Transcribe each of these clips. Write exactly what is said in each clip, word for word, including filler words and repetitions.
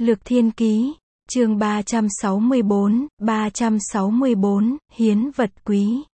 Lược Thiên Ký, chương ba trăm sáu mươi bốn, ba trăm sáu mươi bốn, hiến vật quý.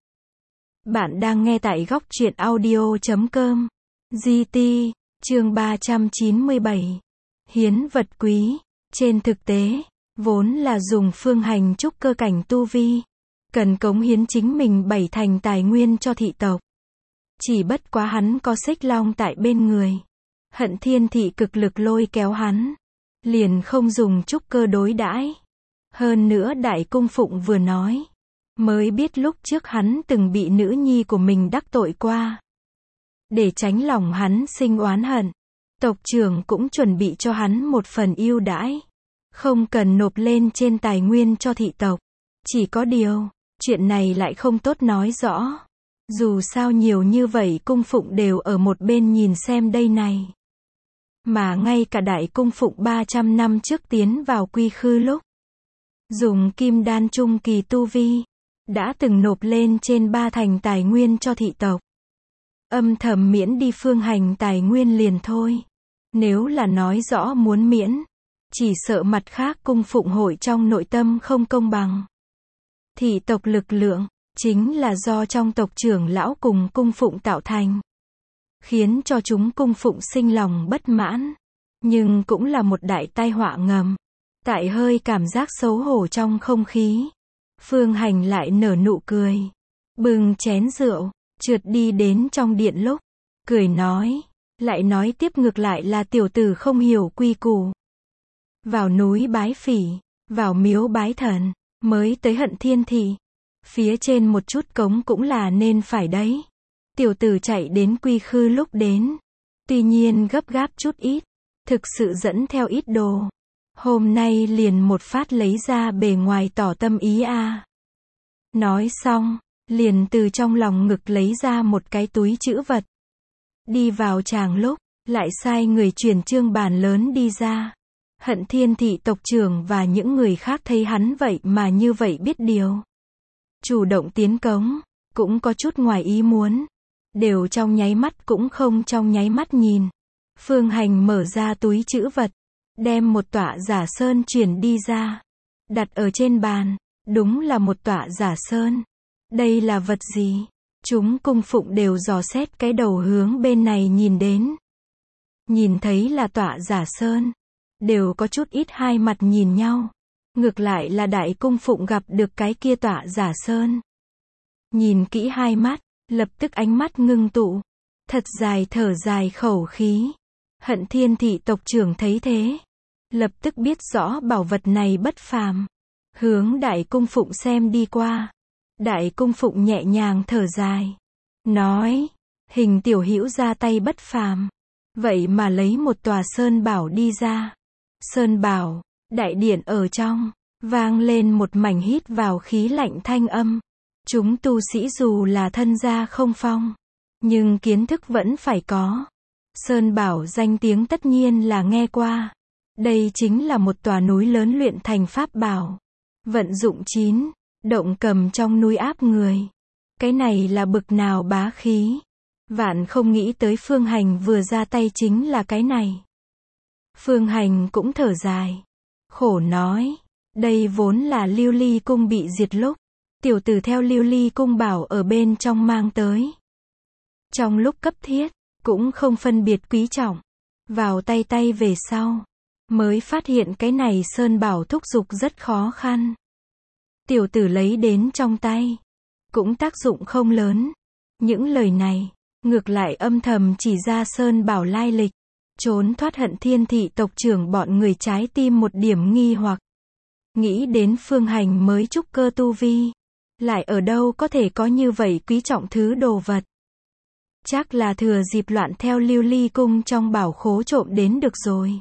Bạn đang nghe tại góc truyện audio chấm com. giê tê, chương ba trăm chín mươi bảy. Hiến vật quý. Trên thực tế, vốn là dùng Phương Hành trúc cơ cảnh tu vi, cần cống hiến chính mình bảy thành tài nguyên cho thị tộc. Chỉ bất quá hắn có Xích Long tại bên người. Hận Thiên Thị cực lực lôi kéo hắn, liền không dùng trúc cơ đối đãi. Hơn nữa Đại Cung Phụng vừa nói, mới biết lúc trước hắn từng bị nữ nhi của mình đắc tội qua. Để tránh lòng hắn sinh oán hận, tộc trưởng cũng chuẩn bị cho hắn một phần ưu đãi, không cần nộp lên trên tài nguyên cho thị tộc. Chỉ có điều, chuyện này lại không tốt nói rõ. Dù sao nhiều như vậy cung phụng đều ở một bên nhìn xem đây này. Mà ngay cả Đại Cung Phụng ba trăm năm trước tiến vào quy khư lúc, dùng kim đan trung kỳ tu vi, đã từng nộp lên trên ba thành tài nguyên cho thị tộc. Âm thầm miễn đi Phương Hành tài nguyên liền thôi. Nếu là nói rõ muốn miễn, chỉ sợ mặt khác cung phụng hội trong nội tâm không công bằng. Thị tộc lực lượng, chính là do trong tộc trưởng lão cùng cung phụng tạo thành, khiến cho chúng cung phụng sinh lòng bất mãn, nhưng cũng là một đại tai họa ngầm. Tại hơi cảm giác xấu hổ trong không khí, Phương Hành lại nở nụ cười, bưng chén rượu, trượt đi đến trong điện lúc, cười nói, lại nói tiếp ngược lại là tiểu tử không hiểu quy củ. Vào núi bái phỉ, vào miếu bái thần, mới tới Hận Thiên Thị. Phía trên một chút cống cũng là nên phải đấy. Tiểu tử chạy đến quy khư lúc đến, tuy nhiên gấp gáp chút ít, thực sự dẫn theo ít đồ. Hôm nay liền một phát lấy ra bề ngoài tỏ tâm ý a. À. Nói xong, liền từ trong lòng ngực lấy ra một cái túi trữ vật. Đi vào tràng lúc, lại sai người chuyển trương bàn lớn đi ra. Hận Thiên Thị tộc trưởng và những người khác thấy hắn vậy mà như vậy biết điều, chủ động tiến cống, cũng có chút ngoài ý muốn. Đều trong nháy mắt cũng không trong nháy mắt nhìn. Phương Hành mở ra túi trữ vật, đem một tọa giả sơn chuyển đi ra, đặt ở trên bàn. Đúng là một tọa giả sơn. Đây là vật gì? Chúng cung phụng đều dò xét cái đầu hướng bên này nhìn đến. Nhìn thấy là tọa giả sơn, đều có chút ít hai mặt nhìn nhau. Ngược lại là Đại Cung Phụng gặp được cái kia tọa giả sơn, nhìn kỹ hai mắt, lập tức ánh mắt ngưng tụ, thật dài thở dài khẩu khí. Hận Thiên Thị tộc trưởng thấy thế, lập tức biết rõ bảo vật này bất phàm, hướng Đại Cung Phụng xem đi qua. Đại Cung Phụng nhẹ nhàng thở dài, nói, hình tiểu hữu ra tay bất phàm, vậy mà lấy một tòa sơn bảo đi ra. Sơn bảo, đại điện ở trong, vang lên một mảnh hít vào khí lạnh thanh âm. Chúng tu sĩ dù là thân gia không phong, nhưng kiến thức vẫn phải có. Sơn bảo danh tiếng tất nhiên là nghe qua. Đây chính là một tòa núi lớn luyện thành pháp bảo. Vận dụng chín, động cầm trong núi áp người. Cái này là bực nào bá khí. Vạn không nghĩ tới Phương Hành vừa ra tay chính là cái này. Phương Hành cũng thở dài, khổ nói, đây vốn là Lưu Ly cung bị diệt lúc, tiểu tử theo Lưu Ly cung bảo ở bên trong mang tới. Trong lúc cấp thiết, cũng không phân biệt quý trọng, vào tay tay về sau, mới phát hiện cái này sơn bảo thúc giục rất khó khăn. Tiểu tử lấy đến trong tay, cũng tác dụng không lớn. Những lời này, ngược lại âm thầm chỉ ra sơn bảo lai lịch. Trốn thoát Hận Thiên Thị tộc trưởng bọn người trái tim một điểm nghi hoặc. Nghĩ đến Phương Hành mới trúc cơ tu vi, lại ở đâu có thể có như vậy quý trọng thứ đồ vật. Chắc là thừa dịp loạn theo Lưu Ly cung trong bảo khố trộm đến được rồi.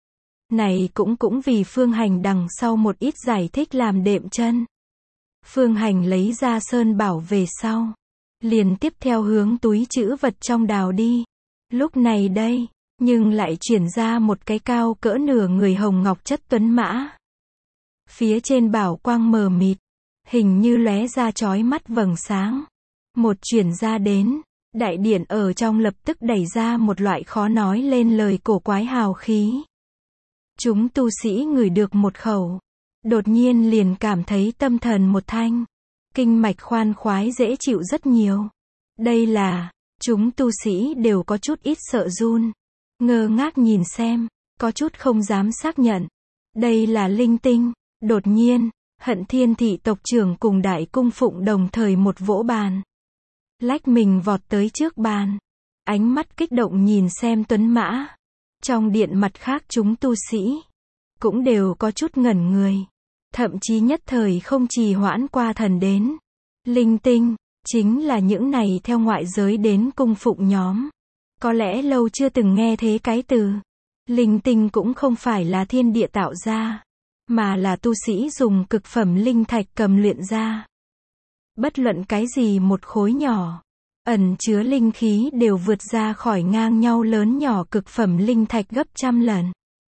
Này cũng cũng vì Phương Hành đằng sau một ít giải thích làm đệm chân. Phương Hành lấy ra sơn bảo về sau, liền tiếp theo hướng túi trữ vật trong đào đi. Lúc này đây, nhưng lại chuyển ra một cái cao cỡ nửa người hồng ngọc chất tuấn mã. Phía trên bảo quang mờ mịt, hình như lóe ra chói mắt vầng sáng. Một chuyển ra đến, đại điện ở trong lập tức đẩy ra một loại khó nói lên lời cổ quái hào khí. Chúng tu sĩ ngửi được một khẩu, đột nhiên liền cảm thấy tâm thần một thanh, kinh mạch khoan khoái dễ chịu rất nhiều. Đây là, chúng tu sĩ đều có chút ít sợ run, ngơ ngác nhìn xem, có chút không dám xác nhận. Đây là linh tinh. Đột nhiên, Hận Thiên thị tộc trưởng cùng Đại Cung Phụng đồng thời một vỗ bàn, lách mình vọt tới trước bàn, ánh mắt kích động nhìn xem Tuấn Mã. Trong điện mặt khác chúng tu sĩ cũng đều có chút ngẩn người, thậm chí nhất thời không trì hoãn qua thần đến. Linh tinh, chính là những này theo ngoại giới đến cung phụng nhóm. Có lẽ lâu chưa từng nghe thế cái từ. Linh tinh cũng không phải là thiên địa tạo ra, mà là tu sĩ dùng cực phẩm linh thạch cầm luyện ra. Bất luận cái gì một khối nhỏ, ẩn chứa linh khí đều vượt ra khỏi ngang nhau lớn nhỏ cực phẩm linh thạch gấp trăm lần.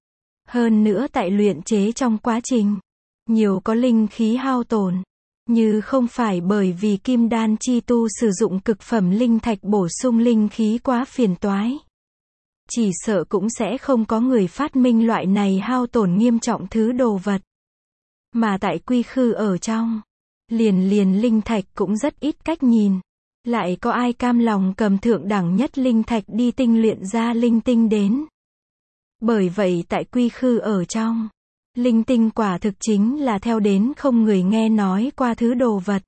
Hơn nữa tại luyện chế trong quá trình, nhiều có linh khí hao tổn, như không phải bởi vì kim đan chi tu sử dụng cực phẩm linh thạch bổ sung linh khí quá phiền toái. Chỉ sợ cũng sẽ không có người phát minh loại này hao tổn nghiêm trọng thứ đồ vật. Mà tại quy khư ở trong, liền liền linh thạch cũng rất ít cách nhìn. Lại có ai cam lòng cầm thượng đẳng nhất linh thạch đi tinh luyện ra linh tinh đến. Bởi vậy tại quy khư ở trong, linh tinh quả thực chính là theo đến không người nghe nói qua thứ đồ vật.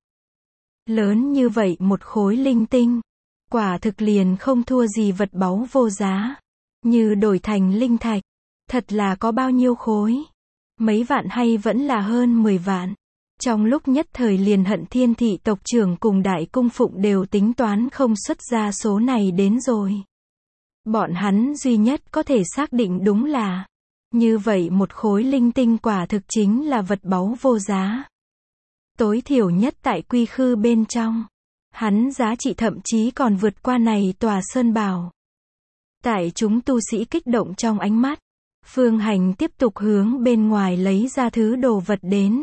Lớn như vậy một khối linh tinh, quả thực liền không thua gì vật báu vô giá. Như đổi thành linh thạch, thật là có bao nhiêu khối? Mấy vạn hay vẫn là hơn mười vạn? Trong lúc nhất thời liền Hận Thiên thị tộc trưởng cùng Đại Cung Phụng đều tính toán không xuất ra số này đến rồi. Bọn hắn duy nhất có thể xác định đúng là, như vậy một khối linh tinh quả thực chính là vật báu vô giá. Tối thiểu nhất tại quy khư bên trong, hắn giá trị thậm chí còn vượt qua này tòa sơn bảo. Tại chúng tu sĩ kích động trong ánh mắt, Phương Hành tiếp tục hướng bên ngoài lấy ra thứ đồ vật đến.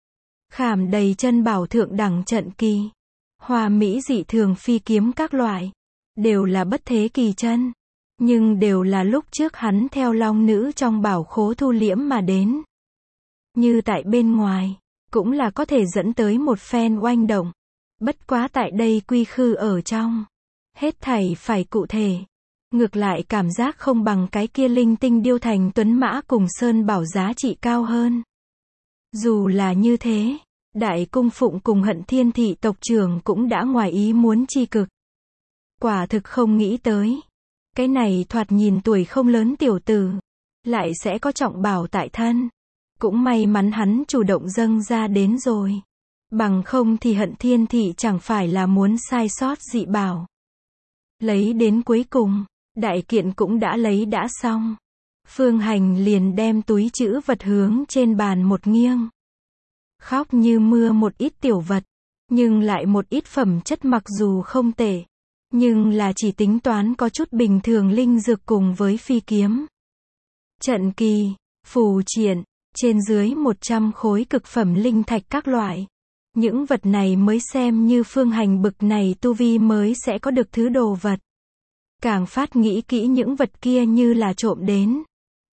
Khảm đầy chân bảo thượng đẳng trận kỳ, hoa mỹ dị thường phi kiếm các loại, đều là bất thế kỳ chân, nhưng đều là lúc trước hắn theo long nữ trong bảo khố thu liễm mà đến. Như tại bên ngoài, cũng là có thể dẫn tới một phen oanh động. Bất quá tại đây quy khư ở trong, hết thảy phải cụ thể. Ngược lại cảm giác không bằng cái kia linh tinh điêu thành tuấn mã cùng sơn bảo giá trị cao hơn. Dù là như thế, Đại Cung Phụng cùng Hận Thiên thị tộc trưởng cũng đã ngoài ý muốn chi cực. Quả thực không nghĩ tới, cái này thoạt nhìn tuổi không lớn tiểu tử, lại sẽ có trọng bảo tại thân. Cũng may mắn hắn chủ động dâng ra đến rồi. Bằng không thì Hận Thiên thị chẳng phải là muốn sai sót dị bảo. Lấy đến cuối cùng, đại kiện cũng đã lấy đã xong. Phương Hành liền đem túi trữ vật hướng trên bàn một nghiêng. Khóc như mưa một ít tiểu vật, nhưng lại một ít phẩm chất mặc dù không tệ, nhưng là chỉ tính toán có chút bình thường linh dược cùng với phi kiếm. Trận kỳ, phù triện, trên dưới một trăm khối cực phẩm linh thạch các loại. Những vật này mới xem như Phương Hành bực này tu vi mới sẽ có được thứ đồ vật. Càng phát nghĩ kỹ những vật kia như là trộm đến.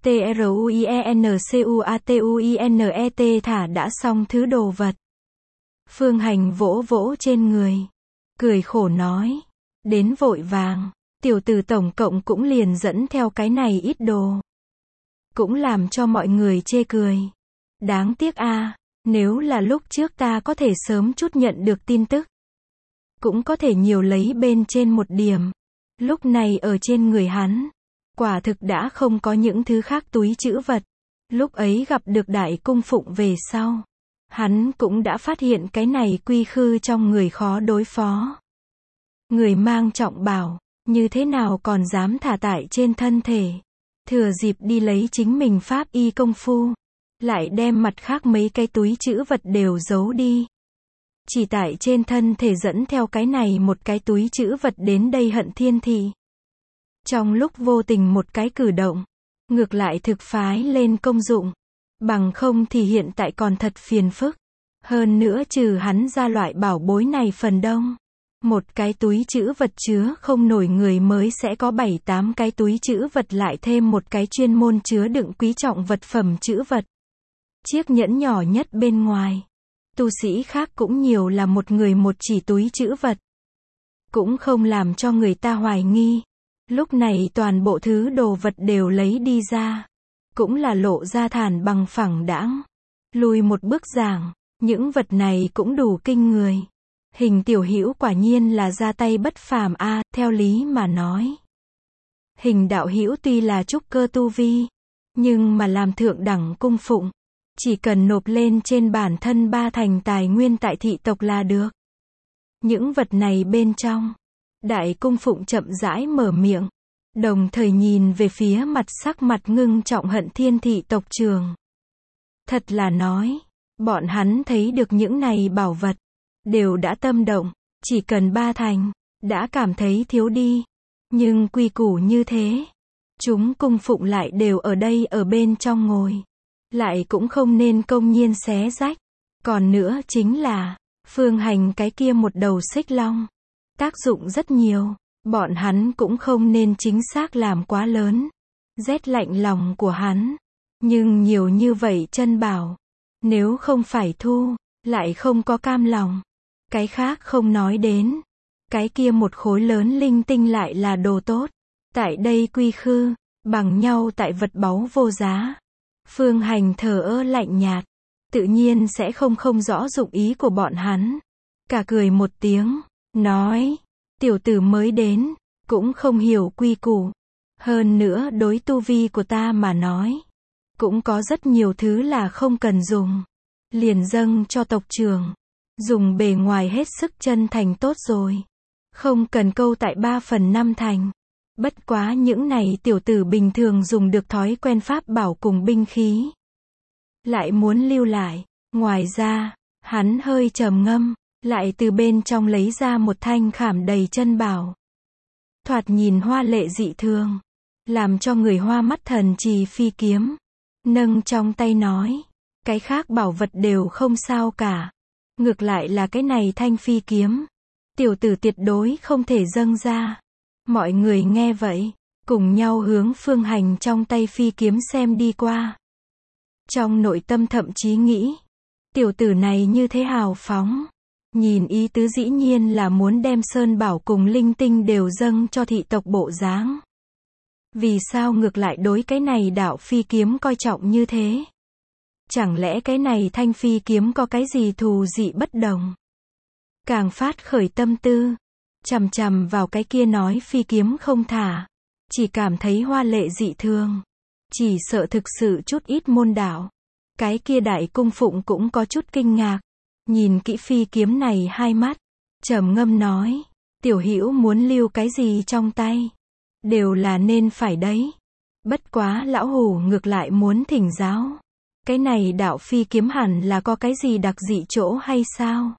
T-R-U-I-E-N-C-U-A-T-U-I-N-E-T thả đã xong thứ đồ vật. Phương Hành vỗ vỗ trên người, cười khổ nói, đến vội vàng, tiểu tử tổng cộng cũng liền dẫn theo cái này ít đồ. Cũng làm cho mọi người chê cười. Đáng tiếc a, nếu là lúc trước ta có thể sớm chút nhận được tin tức, cũng có thể nhiều lấy bên trên một điểm. Lúc này ở trên người hắn, quả thực đã không có những thứ khác túi trữ vật. Lúc ấy gặp được Đại Cung Phụng về sau, hắn cũng đã phát hiện cái này quy khư trong người khó đối phó. Người mang trọng bảo, như thế nào còn dám thả tại trên thân thể. Thừa dịp đi lấy chính mình pháp y công phu, lại đem mặt khác mấy cái túi trữ vật đều giấu đi. Chỉ tại trên thân thể dẫn theo cái này một cái túi trữ vật đến đây Hận Thiên thị. Trong lúc vô tình một cái cử động, ngược lại thực phái lên công dụng. Bằng không thì hiện tại còn thật phiền phức. Hơn nữa trừ hắn ra loại bảo bối này phần đông, Một cái túi trữ vật chứa không nổi người mới sẽ có bảy tám cái túi trữ vật lại thêm một cái chuyên môn chứa đựng quý trọng vật phẩm trữ vật. Chiếc nhẫn nhỏ nhất bên ngoài. Tu sĩ khác cũng nhiều là một người một chỉ túi trữ vật. Cũng không làm cho người ta hoài nghi. Lúc này toàn bộ thứ đồ vật đều lấy đi ra. Cũng là lộ ra thản bằng phẳng đãng. Lùi một bước giảng, những vật này cũng đủ kinh người. Hình Tiểu Hữu quả nhiên là ra tay bất phàm a, à, theo lý mà nói. Hình đạo hữu tuy là trúc cơ tu vi, nhưng mà làm thượng đẳng cung phụng, chỉ cần nộp lên trên bản thân ba thành tài nguyên tại thị tộc là được. Những vật này bên trong, đại cung phụng chậm rãi mở miệng, đồng thời nhìn về phía mặt sắc mặt ngưng trọng Hận Thiên thị tộc trưởng. Thật là nói, bọn hắn thấy được những này bảo vật, đều đã tâm động, chỉ cần ba thành, đã cảm thấy thiếu đi. Nhưng quy củ như thế, chúng cung phụng lại đều ở đây ở bên trong ngồi, lại cũng không nên công nhiên xé rách. Còn nữa chính là, Phương Hành cái kia một đầu xích long, tác dụng rất nhiều, bọn hắn cũng không nên chính xác làm quá lớn, rét lạnh lòng của hắn. Nhưng nhiều như vậy chân bảo, nếu không phải thu, lại không có cam lòng. Cái khác không nói đến, cái kia một khối lớn linh tinh lại là đồ tốt. Tại đây quy khư, bằng nhau tại vật báu vô giá. Phương Hành thờ ơ lạnh nhạt, tự nhiên sẽ không không rõ dụng ý của bọn hắn. Cả cười một tiếng, nói, tiểu tử mới đến, cũng không hiểu quy củ. Hơn nữa đối tu vi của ta mà nói, cũng có rất nhiều thứ là không cần dùng. Liền dâng cho tộc trưởng. Dùng bề ngoài hết sức chân thành tốt rồi. Không cần câu tại ba phần năm thành. Bất quá những này tiểu tử bình thường dùng được thói quen pháp bảo cùng binh khí. Lại muốn lưu lại. Ngoài ra, hắn hơi trầm ngâm, lại từ bên trong lấy ra một thanh khảm đầy chân bảo. Thoạt nhìn hoa lệ dị thường, làm cho người hoa mắt thần trì phi kiếm. Nâng trong tay nói, cái khác bảo vật đều không sao cả. Ngược lại là cái này thanh phi kiếm, tiểu tử tuyệt đối không thể dâng ra. Mọi người nghe vậy, cùng nhau hướng Phương Hành trong tay phi kiếm xem đi qua. Trong nội tâm thậm chí nghĩ, tiểu tử này như thế hào phóng. Nhìn ý tứ dĩ nhiên là muốn đem sơn bảo cùng linh tinh đều dâng cho thị tộc bộ dáng. Vì sao ngược lại đối cái này đạo phi kiếm coi trọng như thế? Chẳng lẽ cái này thanh phi kiếm có cái gì thù dị bất đồng? Càng phát khởi tâm tư, chằm chằm vào cái kia nói phi kiếm không thả, chỉ cảm thấy hoa lệ dị thường, chỉ sợ thực sự chút ít môn đạo. Cái kia đại cung phụng cũng có chút kinh ngạc, nhìn kỹ phi kiếm này hai mắt, trầm ngâm nói, tiểu hữu muốn lưu cái gì trong tay, đều là nên phải đấy. Bất quá lão hủ ngược lại muốn thỉnh giáo. Cái này đạo phi kiếm hẳn là có cái gì đặc dị chỗ hay sao?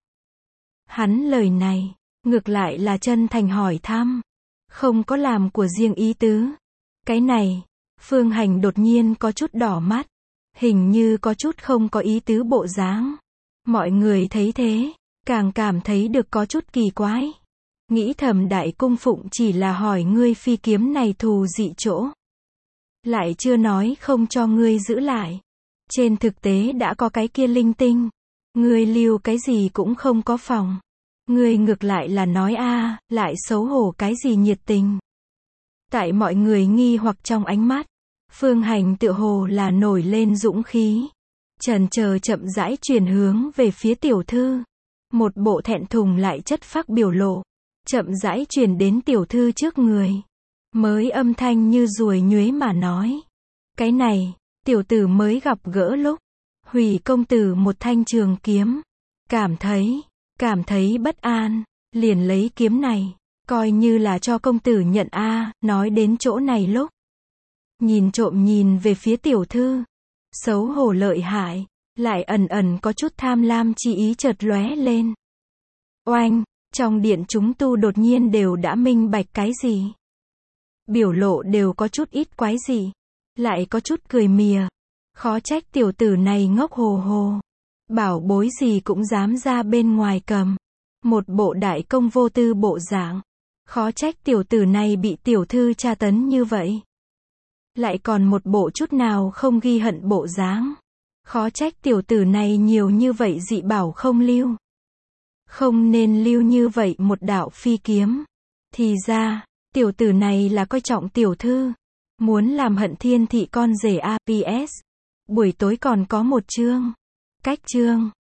Hắn lời này, ngược lại là chân thành hỏi thăm, không có làm của riêng ý tứ. Cái này, Phương Hành đột nhiên có chút đỏ mắt, hình như có chút không có ý tứ bộ dáng. Mọi người thấy thế, càng cảm thấy được có chút kỳ quái. Nghĩ thầm đại cung phụng chỉ là hỏi ngươi phi kiếm này thù dị chỗ, lại chưa nói không cho ngươi giữ lại. Trên thực tế đã có cái kia linh tinh, ngươi lưu cái gì cũng không có phòng. Ngươi ngược lại là nói a, à, lại xấu hổ cái gì nhiệt tình. Tại mọi người nghi hoặc trong ánh mắt, Phương Hành tựa hồ là nổi lên dũng khí, chần chờ chậm rãi chuyển hướng về phía tiểu thư. Một bộ thẹn thùng lại chất phác biểu lộ, chậm rãi chuyển đến tiểu thư trước người, mới âm thanh như ruồi nhuế mà nói, cái này, tiểu tử mới gặp gỡ lúc, hủy công tử một thanh trường kiếm, cảm thấy, cảm thấy bất an, liền lấy kiếm này, coi như là cho công tử nhận a. À, nói đến chỗ này lúc, nhìn trộm nhìn về phía tiểu thư, xấu hổ lợi hại, lại ẩn ẩn có chút tham lam chi ý chợt lóe lên. Oanh, trong điện chúng tu đột nhiên đều đã minh bạch cái gì. Biểu lộ đều có chút ít quái gì, lại có chút cười mỉa. Khó trách tiểu tử này ngốc hồ hồ. Bảo bối gì cũng dám ra bên ngoài cầm. Một bộ đại công vô tư bộ dạng. Khó trách tiểu tử này bị tiểu thư tra tấn như vậy. Lại còn một bộ chút nào không ghi hận bộ dáng. Khó trách tiểu tử này nhiều như vậy dị bảo không lưu. Không nên lưu như vậy một đạo phi kiếm. Thì ra, tiểu tử này là coi trọng tiểu thư. Muốn làm Hận Thiên Thị con rể a pê ét. Buổi tối còn có một chương. Cách chương.